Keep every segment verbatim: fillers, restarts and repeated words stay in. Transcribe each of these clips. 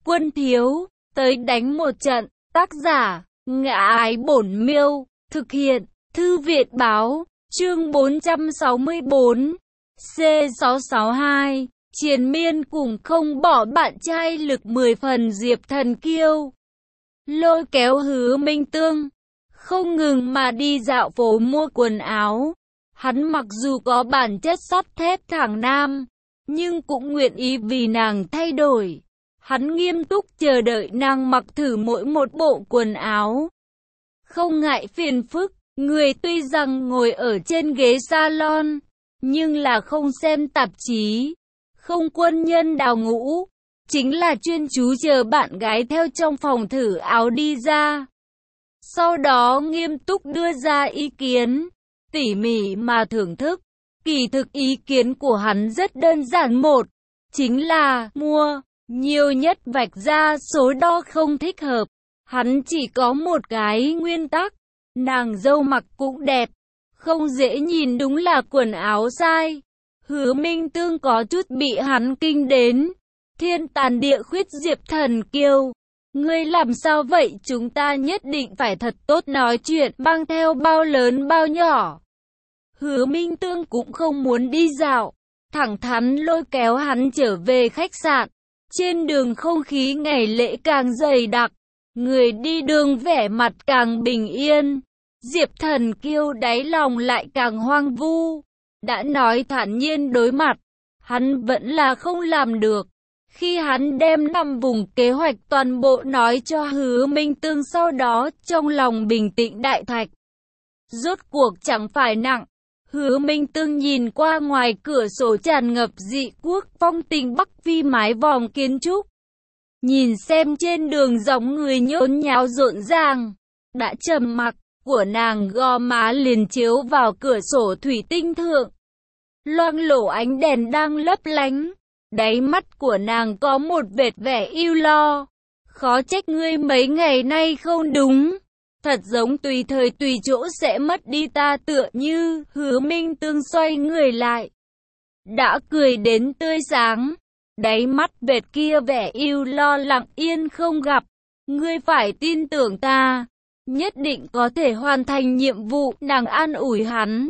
Quân thiếu, tới đánh một trận. Tác giả, Ngã Ái Bổn Miêu. Thực hiện, Thư viện Báo. Chương bốn trăm sáu mươi tư. C sáu sáu hai. Triền miên cùng không bỏ bạn trai lực mười phần Diệp Thần Kiêu. Lôi kéo Hứa Minh Tương, không ngừng mà đi dạo phố mua quần áo. Hắn mặc dù có bản chất sắt thép thẳng nam, nhưng cũng nguyện ý vì nàng thay đổi. Hắn nghiêm túc chờ đợi nàng mặc thử mỗi một bộ quần áo. Không ngại phiền phức, người tuy rằng ngồi ở trên ghế salon, nhưng là không xem tạp chí, không quân nhân đào ngũ, chính là chuyên chú chờ bạn gái theo trong phòng thử áo đi ra. Sau đó nghiêm túc đưa ra ý kiến, tỉ mỉ mà thưởng thức. Kỳ thực ý kiến của hắn rất đơn giản, một, chính là mua, nhiều nhất vạch ra số đo không thích hợp. Hắn chỉ có một cái nguyên tắc, nàng dâu mặc cũng đẹp, không dễ nhìn đúng là quần áo sai. Hứa Minh Tương có chút bị hắn kinh đến. Thiên tàn địa khuyết Diệp Thần Kiêu, ngươi làm sao vậy? Chúng ta nhất định phải thật tốt nói chuyện, mang theo bao lớn bao nhỏ. Hứa Minh Tương cũng không muốn đi dạo, thẳng thắn lôi kéo hắn trở về khách sạn. Trên đường không khí ngày lễ càng dày đặc, người đi đường vẻ mặt càng bình yên. Diệp Thần Kiêu đáy lòng lại càng hoang vu. Đã nói thản nhiên đối mặt, hắn vẫn là không làm được. Khi hắn đem năm vùng kế hoạch toàn bộ nói cho Hứa Minh Tương, sau đó trong lòng bình tĩnh đại thạch. Rốt cuộc chẳng phải nặng. Hứa Minh Tương nhìn qua ngoài cửa sổ tràn ngập dị quốc phong tình Bắc Phi mái vòm kiến trúc. Nhìn xem trên đường dòng người nhốn nháo rộn ràng. Đã trầm mặc, của nàng gò má liền chiếu vào cửa sổ thủy tinh thượng. Loang lổ ánh đèn đang lấp lánh. Đáy mắt của nàng có một vệt vẻ ưu lo. Khó trách ngươi mấy ngày nay không đúng. Thật giống tùy thời tùy chỗ sẽ mất đi ta tựa như. Hứa Minh Tương xoay người lại, đã cười đến tươi sáng. Đáy mắt vệt kia vẻ ưu lo lặng yên không gặp. Ngươi phải tin tưởng ta, nhất định có thể hoàn thành nhiệm vụ. Nàng an ủi hắn.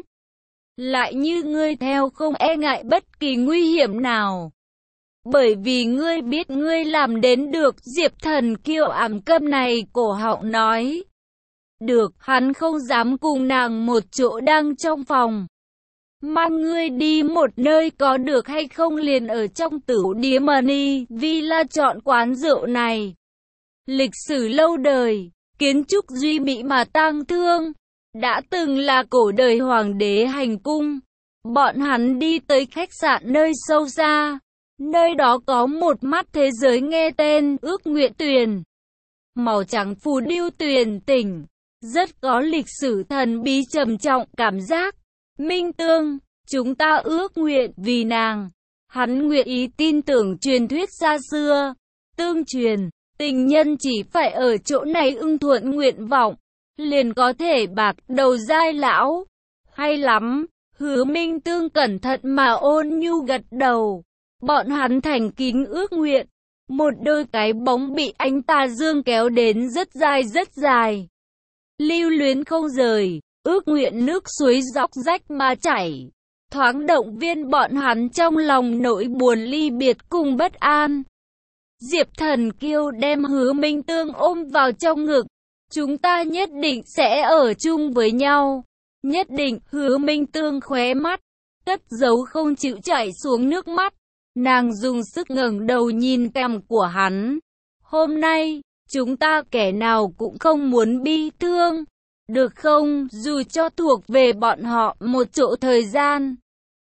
Lại như ngươi theo không e ngại bất kỳ nguy hiểm nào. Bởi vì ngươi biết ngươi làm đến được. Diệp Thần Kiêu ảm câm này cổ họng nói. Được, hắn không dám cùng nàng một chỗ đang trong phòng. Mang ngươi đi một nơi có được hay không? Liền ở trong Tử Điếm Money Villa chọn quán rượu này. Lịch sử lâu đời, kiến trúc duy mỹ mà tang thương. Đã từng là cổ đời hoàng đế hành cung. Bọn hắn đi tới khách sạn nơi sâu xa. Nơi đó có một mắt thế giới nghe tên Ước Nguyện Tuyền. Màu trắng phù điêu tuyền tỉnh. Rất có lịch sử thần bí trầm trọng cảm giác. Minh Tương, chúng ta ước nguyện vì nàng. Hắn nguyện ý tin tưởng truyền thuyết xa xưa. Tương truyền, tình nhân chỉ phải ở chỗ này ưng thuận nguyện vọng, liền có thể bạc đầu giai lão. Hay lắm. Hứa Minh Tương cẩn thận mà ôn nhu gật đầu. Bọn hắn thành kính ước nguyện. Một đôi cái bóng bị ánh tà dương kéo đến rất dài rất dài. Lưu luyến không rời, ước nguyện nước suối dốc rách mà chảy. Thoáng động viên bọn hắn trong lòng nỗi buồn ly biệt cùng bất an. Diệp Thần Kiêu đem Hứa Minh Tương ôm vào trong ngực. Chúng ta nhất định sẽ ở chung với nhau. Nhất định. Hứa Minh Tương khóe mắt cất giấu không chịu chảy xuống nước mắt. Nàng dùng sức ngẩng đầu nhìn cằm của hắn. Hôm nay, chúng ta kẻ nào cũng không muốn bi thương. Được không? Dù cho thuộc về bọn họ một chỗ thời gian.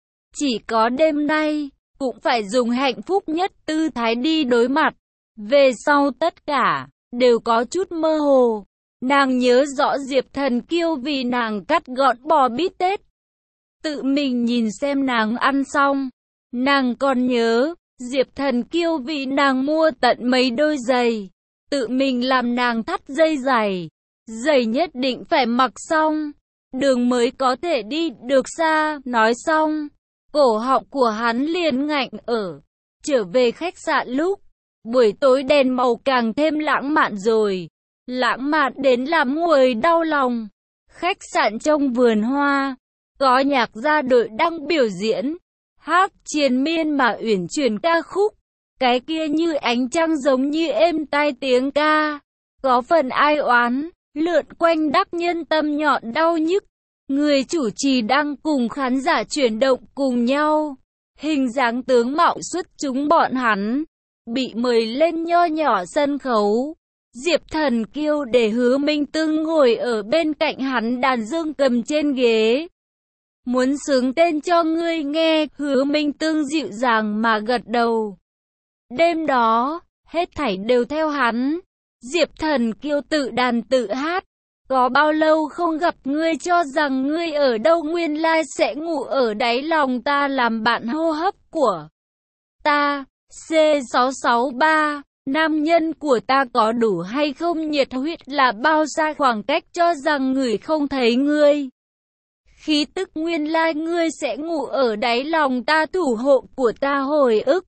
Chỉ có đêm nay, cũng phải dùng hạnh phúc nhất tư thái đi đối mặt. Về sau tất cả, đều có chút mơ hồ. Nàng nhớ rõ Diệp Thần Kiêu vì nàng cắt gọn bò bít tết. Tự mình nhìn xem nàng ăn xong. Nàng còn nhớ, Diệp Thần Kiêu vì nàng mua tận mấy đôi giày. Tự mình làm nàng thắt dây giày. Giày nhất định phải mặc xong, đường mới có thể đi được xa. Nói xong, cổ họng của hắn liền ngạnh ở. Trở về khách sạn lúc, Buổi tối đèn màu càng thêm lãng mạn rồi. Lãng mạn đến làm người đau lòng. Khách sạn trong vườn hoa, có nhạc gia đội đang biểu diễn, hát triền miên mà uyển chuyển ca khúc. Cái kia như ánh trăng giống như êm tai tiếng ca, có phần ai oán, lượn quanh đắc nhân tâm nhọn đau nhức. Người chủ trì đang cùng khán giả chuyển động cùng nhau. Hình dáng tướng mạo xuất chúng bọn hắn, bị mời lên nho nhỏ sân khấu. Diệp Thần Kiêu để Hứa Minh Tương ngồi ở bên cạnh hắn đàn dương cầm trên ghế. Muốn xướng tên cho ngươi nghe, Hứa Minh Tương dịu dàng mà gật đầu. Đêm đó, hết thảy đều theo hắn. Diệp Thần Kiêu tự đàn tự hát. Có bao lâu không gặp ngươi, cho rằng ngươi ở đâu, nguyên lai sẽ ngủ ở đáy lòng ta, làm bạn hô hấp của ta. C sáu sáu ba, nam nhân của ta có đủ hay không, nhiệt huyết là bao xa khoảng cách, cho rằng người không thấy ngươi. Khí tức, nguyên lai ngươi sẽ ngủ ở đáy lòng ta, thủ hộ của ta, hồi ức.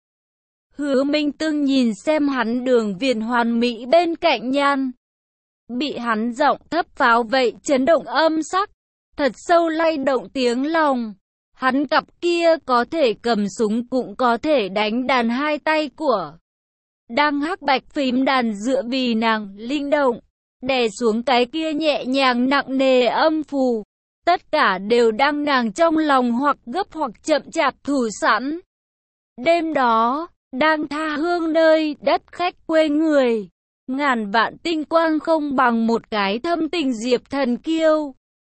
Hứa Minh Tương nhìn xem hắn đường viền hoàn mỹ bên cạnh nhan. Bị hắn giọng thấp pháo vậy chấn động âm sắc, thật sâu lay động tiếng lòng. Hắn cặp kia có thể cầm súng cũng có thể đánh đàn, hai tay của đang hắc bạch phím đàn dựa vì nàng linh động, đè xuống cái kia nhẹ nhàng nặng nề âm phù. Tất cả đều đang nàng trong lòng, hoặc gấp hoặc chậm chạp thủ sẵn. Đêm đó, đang tha hương nơi đất khách quê người, ngàn vạn tinh quang không bằng một cái thâm tình Diệp Thần Kiêu.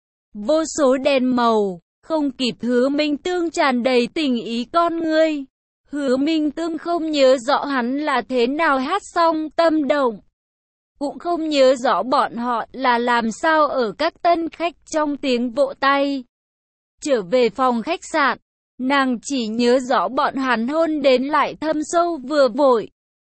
Vô số đèn màu, không kịp Hứa Minh Tương tràn đầy tình ý con ngươi. Hứa Minh Tương không nhớ rõ hắn là thế nào hát xong tâm động, cũng không nhớ rõ bọn họ là làm sao ở các tân khách trong tiếng vỗ tay. Trở về phòng khách sạn, nàng chỉ nhớ rõ bọn hắn hôn đến lại thâm sâu vừa vội.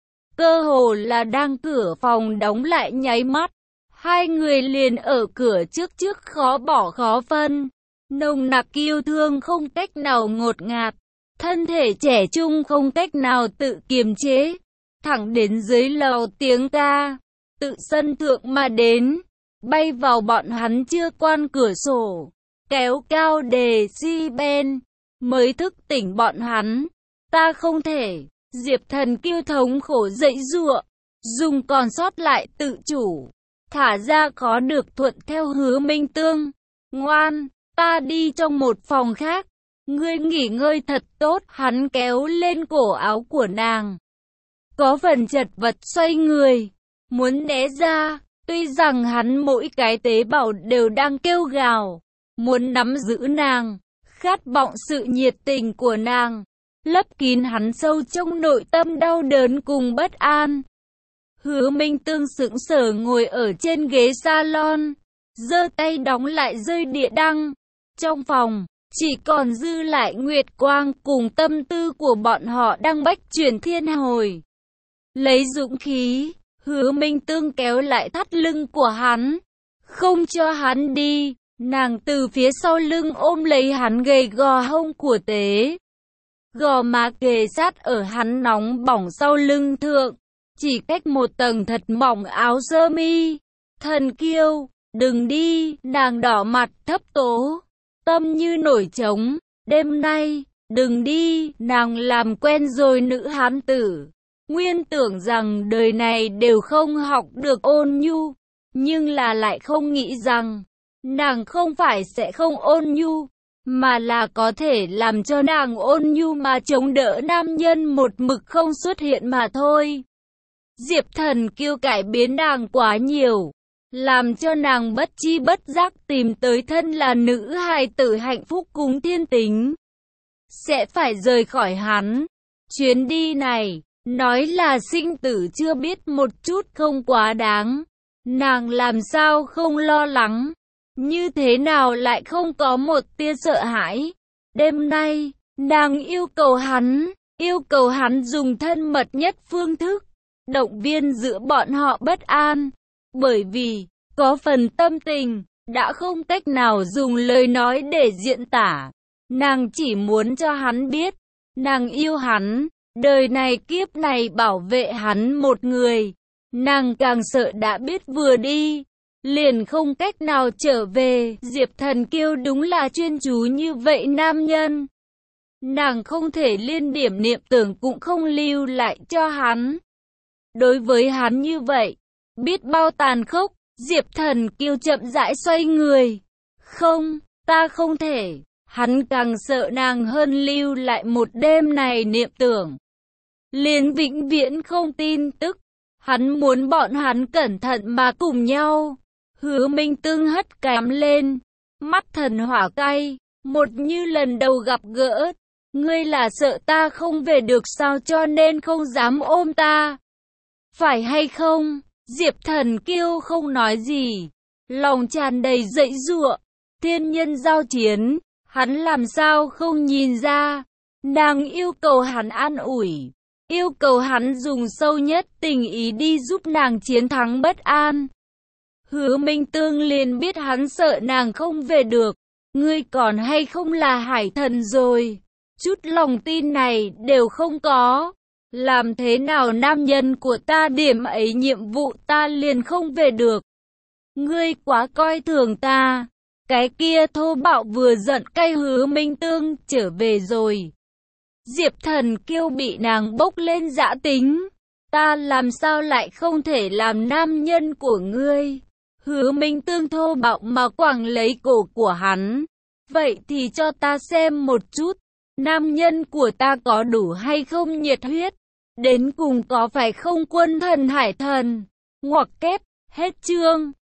Cơ hồ là đang cửa phòng đóng lại nháy mắt, hai người liền ở cửa trước trước khó bỏ khó phân. Nồng nặc yêu thương không cách nào ngột ngạt, thân thể trẻ trung không cách nào tự kiềm chế. Thẳng đến dưới lầu tiếng ca, tự sân thượng mà đến, bay vào bọn hắn chưa quan cửa sổ, kéo cao đề si ben, mới thức tỉnh bọn hắn. Ta không thể. Diệp Thần Kiêu thống khổ dậy giụa, dùng còn sót lại tự chủ, thả ra khó được thuận theo Hứa Minh Tương. Ngoan, ta đi trong một phòng khác, ngươi nghỉ ngơi thật tốt. Hắn kéo lên cổ áo của nàng, có phần chật vật xoay người, muốn né ra. Tuy rằng hắn mỗi cái tế bào đều đang kêu gào, muốn nắm giữ nàng, khát vọng sự nhiệt tình của nàng, lấp kín hắn sâu trong nội tâm đau đớn cùng bất an. Hứa Minh Tương sững sờ ngồi ở trên ghế salon, giơ tay đóng lại dây đĩa đăng. Trong phòng, chỉ còn dư lại nguyệt quang cùng tâm tư của bọn họ đang bách chuyển thiên hồi. Lấy dũng khí, Hứa Minh Tương kéo lại thắt lưng của hắn, không cho hắn đi. Nàng từ phía sau lưng ôm lấy hắn gầy gò hông của tế, gò má kề sát ở hắn nóng bỏng sau lưng thượng, chỉ cách một tầng thật mỏng áo sơ mi. Thần Kiêu, đừng đi. Nàng đỏ mặt thấp tố, tâm như nổi trống. Đêm nay, đừng đi. Nàng làm quen rồi nữ hán tử, nguyên tưởng rằng đời này đều không học được ôn nhu, nhưng là lại không nghĩ rằng nàng không phải sẽ không ôn nhu, mà là có thể làm cho nàng ôn nhu mà chống đỡ nam nhân một mực không xuất hiện mà thôi. Diệp Thần Kiêu cải biến nàng quá nhiều, làm cho nàng bất chi bất giác tìm tới thân là nữ hài tử hạnh phúc cùng thiên tính. Sẽ phải rời khỏi hắn. Chuyến đi này, nói là sinh tử chưa biết một chút không quá đáng. Nàng làm sao không lo lắng, như thế nào lại không có một tia sợ hãi. Đêm nay, nàng yêu cầu hắn, yêu cầu hắn dùng thân mật nhất phương thức, động viên giữa bọn họ bất an. Bởi vì, có phần tâm tình, đã không cách nào dùng lời nói để diễn tả. Nàng chỉ muốn cho hắn biết, nàng yêu hắn. đời này kiếp này bảo vệ hắn một người. Nàng càng sợ đã biết vừa đi, liền không cách nào trở về. Diệp Thần Kiêu đúng là chuyên chú như vậy nam nhân. Nàng không thể liên điểm niệm tưởng cũng không lưu lại cho hắn. Đối với hắn như vậy, biết bao tàn khốc, Diệp Thần Kiêu chậm rãi xoay người. Không, ta không thể. Hắn càng sợ nàng hơn lưu lại một đêm này niệm tưởng. Liền vĩnh viễn không tin tức. Hắn muốn bọn hắn cẩn thận mà cùng nhau. Hứa Minh Tương hất cằm lên, mắt thần hỏa cay, một như lần đầu gặp gỡ. Ngươi là sợ ta không về được sao cho nên không dám ôm ta? Phải hay không? Diệp Thần Kiêu không nói gì, lòng tràn đầy dãy giụa. Thiên nhân giao chiến, hắn làm sao không nhìn ra? Nàng yêu cầu hắn an ủi, yêu cầu hắn dùng sâu nhất tình ý đi giúp nàng chiến thắng bất an. Hứa Minh Tương liền biết hắn sợ nàng không về được. Ngươi còn hay không là hải thần rồi? Chút lòng tin này đều không có. Làm thế nào nam nhân của ta điểm ấy nhiệm vụ ta liền không về được? Ngươi quá coi thường ta. Cái kia thô bạo vừa giận cay Hứa Minh Tương trở về rồi. Diệp Thần Kiêu bị nàng bốc lên dã tính. Ta làm sao lại không thể làm nam nhân của ngươi? Hứa Minh Tương thô bạo mà quẳng lấy cổ của hắn. Vậy thì cho ta xem một chút, nam nhân của ta có đủ hay không nhiệt huyết? Đến cùng có phải không quân thần hải thần? Ngoặc kép, hết chương.